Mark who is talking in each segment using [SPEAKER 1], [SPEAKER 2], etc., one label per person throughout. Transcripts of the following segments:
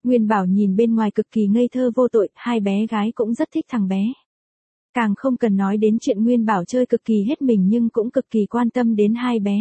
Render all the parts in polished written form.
[SPEAKER 1] Nguyên Bảo nhìn bên ngoài cực kỳ ngây thơ vô tội, hai bé gái cũng rất thích thằng bé. Càng không cần nói đến chuyện Nguyên Bảo chơi cực kỳ hết mình nhưng cũng cực kỳ quan tâm đến hai bé.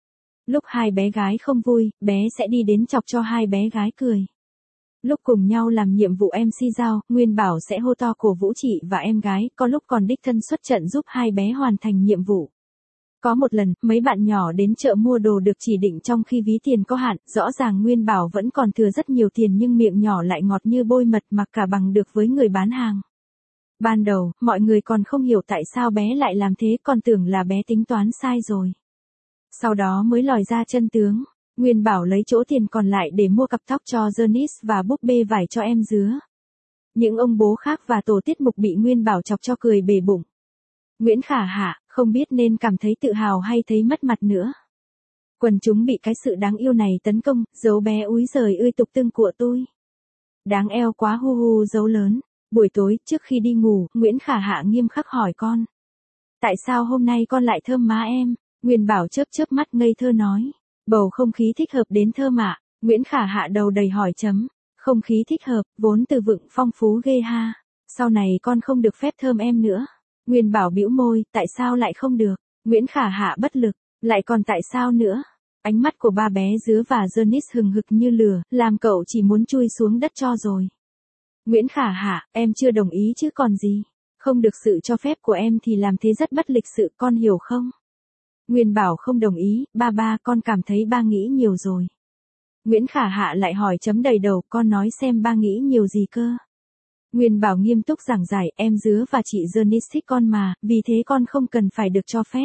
[SPEAKER 1] Lúc hai bé gái không vui, bé sẽ đi đến chọc cho hai bé gái cười. Lúc cùng nhau làm nhiệm vụ MC giao, Nguyên Bảo sẽ hô to cổ vũ chị và em gái, có lúc còn đích thân xuất trận giúp hai bé hoàn thành nhiệm vụ. Có một lần, mấy bạn nhỏ đến chợ mua đồ được chỉ định trong khi ví tiền có hạn, rõ ràng Nguyên Bảo vẫn còn thừa rất nhiều tiền nhưng miệng nhỏ lại ngọt như bôi mật mặc cả bằng được với người bán hàng. Ban đầu, mọi người còn không hiểu tại sao bé lại làm thế, còn tưởng là bé tính toán sai rồi. Sau đó mới lòi ra chân tướng. Nguyên Bảo lấy chỗ tiền còn lại để mua cặp tóc cho Janice và búp bê vải cho em dứa. Những ông bố khác và tổ tiết mục bị Nguyên Bảo chọc cho cười bể bụng. Nguyễn Khả Hạ, không biết nên cảm thấy tự hào hay thấy mất mặt nữa. Quần chúng bị cái sự đáng yêu này tấn công, dấu bé úi giời ơi tục tưng của tôi. Đáng eo quá hu hu dấu lớn. Buổi tối, trước khi đi ngủ, Nguyễn Khả Hạ nghiêm khắc hỏi con. Tại sao hôm nay con lại thơm má em? Nguyên Bảo chớp chớp mắt ngây thơ nói. Bầu không khí thích hợp đến thơm ạ. Nguyễn Khả Hạ đầu đầy hỏi chấm. Không khí thích hợp, vốn từ vựng phong phú ghê ha. Sau này con không được phép thơm em nữa. Nguyên Bảo bĩu môi, tại sao lại không được? Nguyễn Khả Hạ bất lực, lại còn tại sao nữa? Ánh mắt của ba bé dứa và Janice hừng hực như lửa, làm cậu chỉ muốn chui xuống đất cho rồi. Nguyễn Khả Hạ, em chưa đồng ý chứ còn gì. Không được sự cho phép của em thì làm thế rất bất lịch sự, con hiểu không? Nguyên Bảo không đồng ý, ba con cảm thấy ba nghĩ nhiều rồi. Nguyễn Khả Hạ lại hỏi chấm đầy đầu, con nói xem ba nghĩ nhiều gì cơ. Nguyên Bảo nghiêm túc giảng giải, em dứa và chị Janice thích con mà, vì thế con không cần phải được cho phép.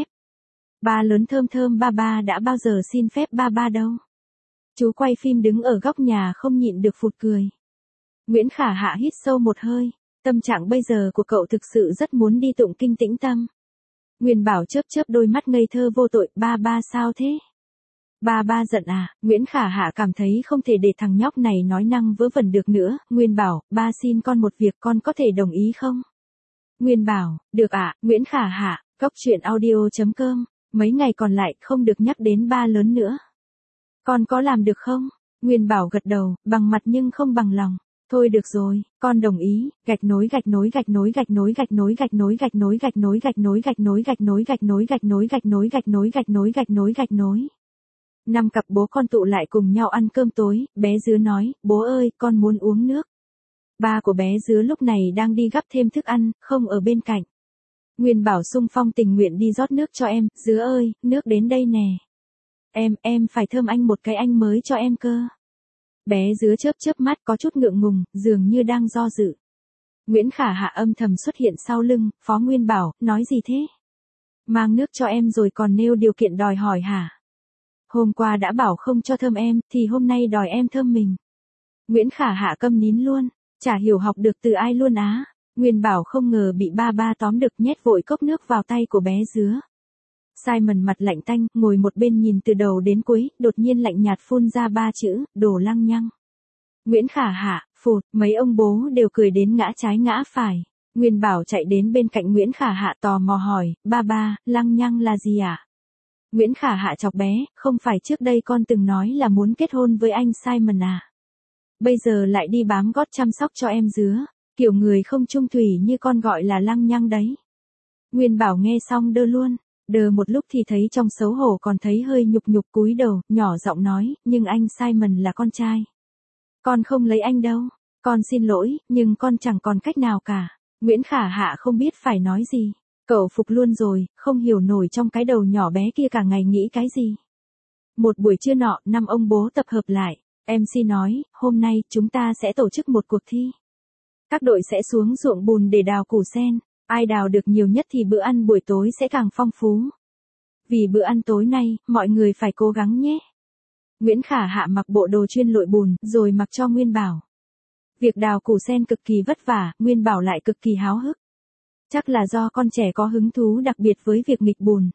[SPEAKER 1] Ba lớn thơm thơm ba đã bao giờ xin phép ba đâu. Chú quay phim đứng ở góc nhà không nhịn được phụt cười. Nguyễn Khả Hạ hít sâu một hơi, tâm trạng bây giờ của cậu thực sự rất muốn đi tụng kinh tĩnh tâm. Nguyên Bảo chớp chớp đôi mắt ngây thơ vô tội, ba sao thế? Ba giận à? Nguyễn Khả Hạ cảm thấy không thể để thằng nhóc này nói năng vớ vẩn được nữa. Nguyên Bảo, ba xin con một việc, con có thể đồng ý không? Nguyên Bảo, được ạ. Nguyễn Khả Hạ, Góc Chuyện Audio.com. Mấy ngày còn lại không được nhắc đến ba lớn nữa. Con có làm được không? Nguyên Bảo gật đầu, bằng mặt nhưng không bằng lòng. Thôi được rồi, con đồng ý. Gạch nối gạch nối gạch nối gạch nối gạch nối gạch nối gạch nối gạch nối gạch nối gạch nối gạch nối gạch nối gạch nối gạch nối gạch nối gạch nối gạch nối gạch nối. 5 cặp bố con tụ lại cùng nhau ăn cơm tối, bé dứa nói, bố ơi, con muốn uống nước. Ba của bé dứa lúc này đang đi gắp thêm thức ăn, không ở bên cạnh. Nguyên Bảo xung phong tình nguyện đi rót nước cho em, dứa ơi, nước đến đây nè. Em phải thơm anh một cái anh mới cho em cơ. Bé dứa chớp chớp mắt có chút ngượng ngùng, dường như đang do dự. Nguyễn Khả Hạ âm thầm xuất hiện sau lưng, Phó Nguyên Bảo, nói gì thế? Mang nước cho em rồi còn nêu điều kiện đòi hỏi hả? Hôm qua đã bảo không cho thơm em, thì hôm nay đòi em thơm mình. Nguyễn Khả Hạ câm nín luôn, chả hiểu học được từ ai luôn á. Nguyên Bảo không ngờ bị ba tóm được, nhét vội cốc nước vào tay của bé dứa. Simon mặt lạnh tanh, ngồi một bên nhìn từ đầu đến cuối, đột nhiên lạnh nhạt phun ra 3 chữ, đồ lăng nhăng. Nguyễn Khả Hạ, phụt, mấy ông bố đều cười đến ngã trái ngã phải. Nguyên Bảo chạy đến bên cạnh Nguyễn Khả Hạ tò mò hỏi, ba, lăng nhăng là gì ạ? Nguyễn Khả Hạ chọc bé, không phải trước đây con từng nói là muốn kết hôn với anh Simon à? Bây giờ lại đi bám gót chăm sóc cho em dứa, kiểu người không chung thủy như con gọi là lăng nhăng đấy. Nguyên Bảo nghe xong đơ luôn, đờ một lúc thì thấy trong xấu hổ còn thấy hơi nhục cúi đầu, nhỏ giọng nói, nhưng anh Simon là con trai. Con không lấy anh đâu, con xin lỗi, nhưng con chẳng còn cách nào cả. Nguyễn Khả Hạ không biết phải nói gì. Cậu phục luôn rồi, không hiểu nổi trong cái đầu nhỏ bé kia cả ngày nghĩ cái gì. Một buổi trưa nọ, 5 ông bố tập hợp lại. MC nói, hôm nay chúng ta sẽ tổ chức một cuộc thi. Các đội sẽ xuống ruộng bùn để đào củ sen. Ai đào được nhiều nhất thì bữa ăn buổi tối sẽ càng phong phú. Vì bữa ăn tối nay, mọi người phải cố gắng nhé. Nguyễn Khả Hạ mặc bộ đồ chuyên lội bùn, rồi mặc cho Nguyên Bảo. Việc đào củ sen cực kỳ vất vả, Nguyên Bảo lại cực kỳ háo hức. Chắc là do con trẻ có hứng thú đặc biệt với việc nghịch bùn.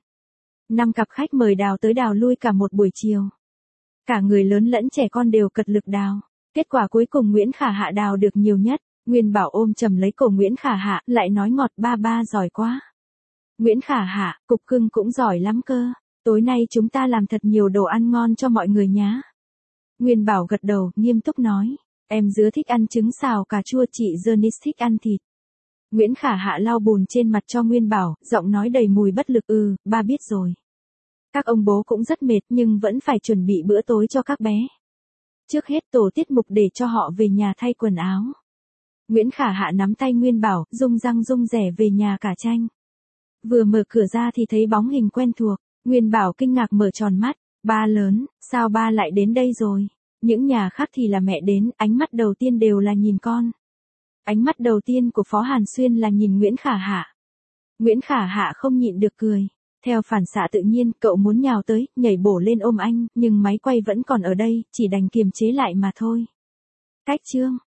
[SPEAKER 1] 5 cặp khách mời đào tới đào lui cả một buổi chiều. Cả người lớn lẫn trẻ con đều cật lực đào. Kết quả cuối cùng Nguyễn Khả Hạ đào được nhiều nhất. Nguyên Bảo ôm chầm lấy cổ Nguyễn Khả Hạ, lại nói ngọt, ba giỏi quá. Nguyễn Khả Hạ, cục cưng cũng giỏi lắm cơ. Tối nay chúng ta làm thật nhiều đồ ăn ngon cho mọi người nhá. Nguyên Bảo gật đầu, nghiêm túc nói. Em Dứa thích ăn trứng xào cà chua, chị Janice thích ăn thịt. Nguyễn Khả Hạ lau bùn trên mặt cho Nguyên Bảo, giọng nói đầy mùi bất lực. Ba biết rồi. Các ông bố cũng rất mệt nhưng vẫn phải chuẩn bị bữa tối cho các bé. Trước hết tổ tiết mục để cho họ về nhà thay quần áo. Nguyễn Khả Hạ nắm tay Nguyên Bảo, rung răng rung rẻ về nhà cả tranh. Vừa mở cửa ra thì thấy bóng hình quen thuộc. Nguyên Bảo kinh ngạc mở tròn mắt. Ba lớn, sao ba lại đến đây rồi? Những nhà khác thì là mẹ đến, ánh mắt đầu tiên đều là nhìn con. Ánh mắt đầu tiên của Phó Hàn Xuyên là nhìn Nguyễn Khả Hạ. Nguyễn Khả Hạ không nhịn được cười. Theo phản xạ tự nhiên, cậu muốn nhào tới, nhảy bổ lên ôm anh, nhưng máy quay vẫn còn ở đây, chỉ đành kiềm chế lại mà thôi. Cách chương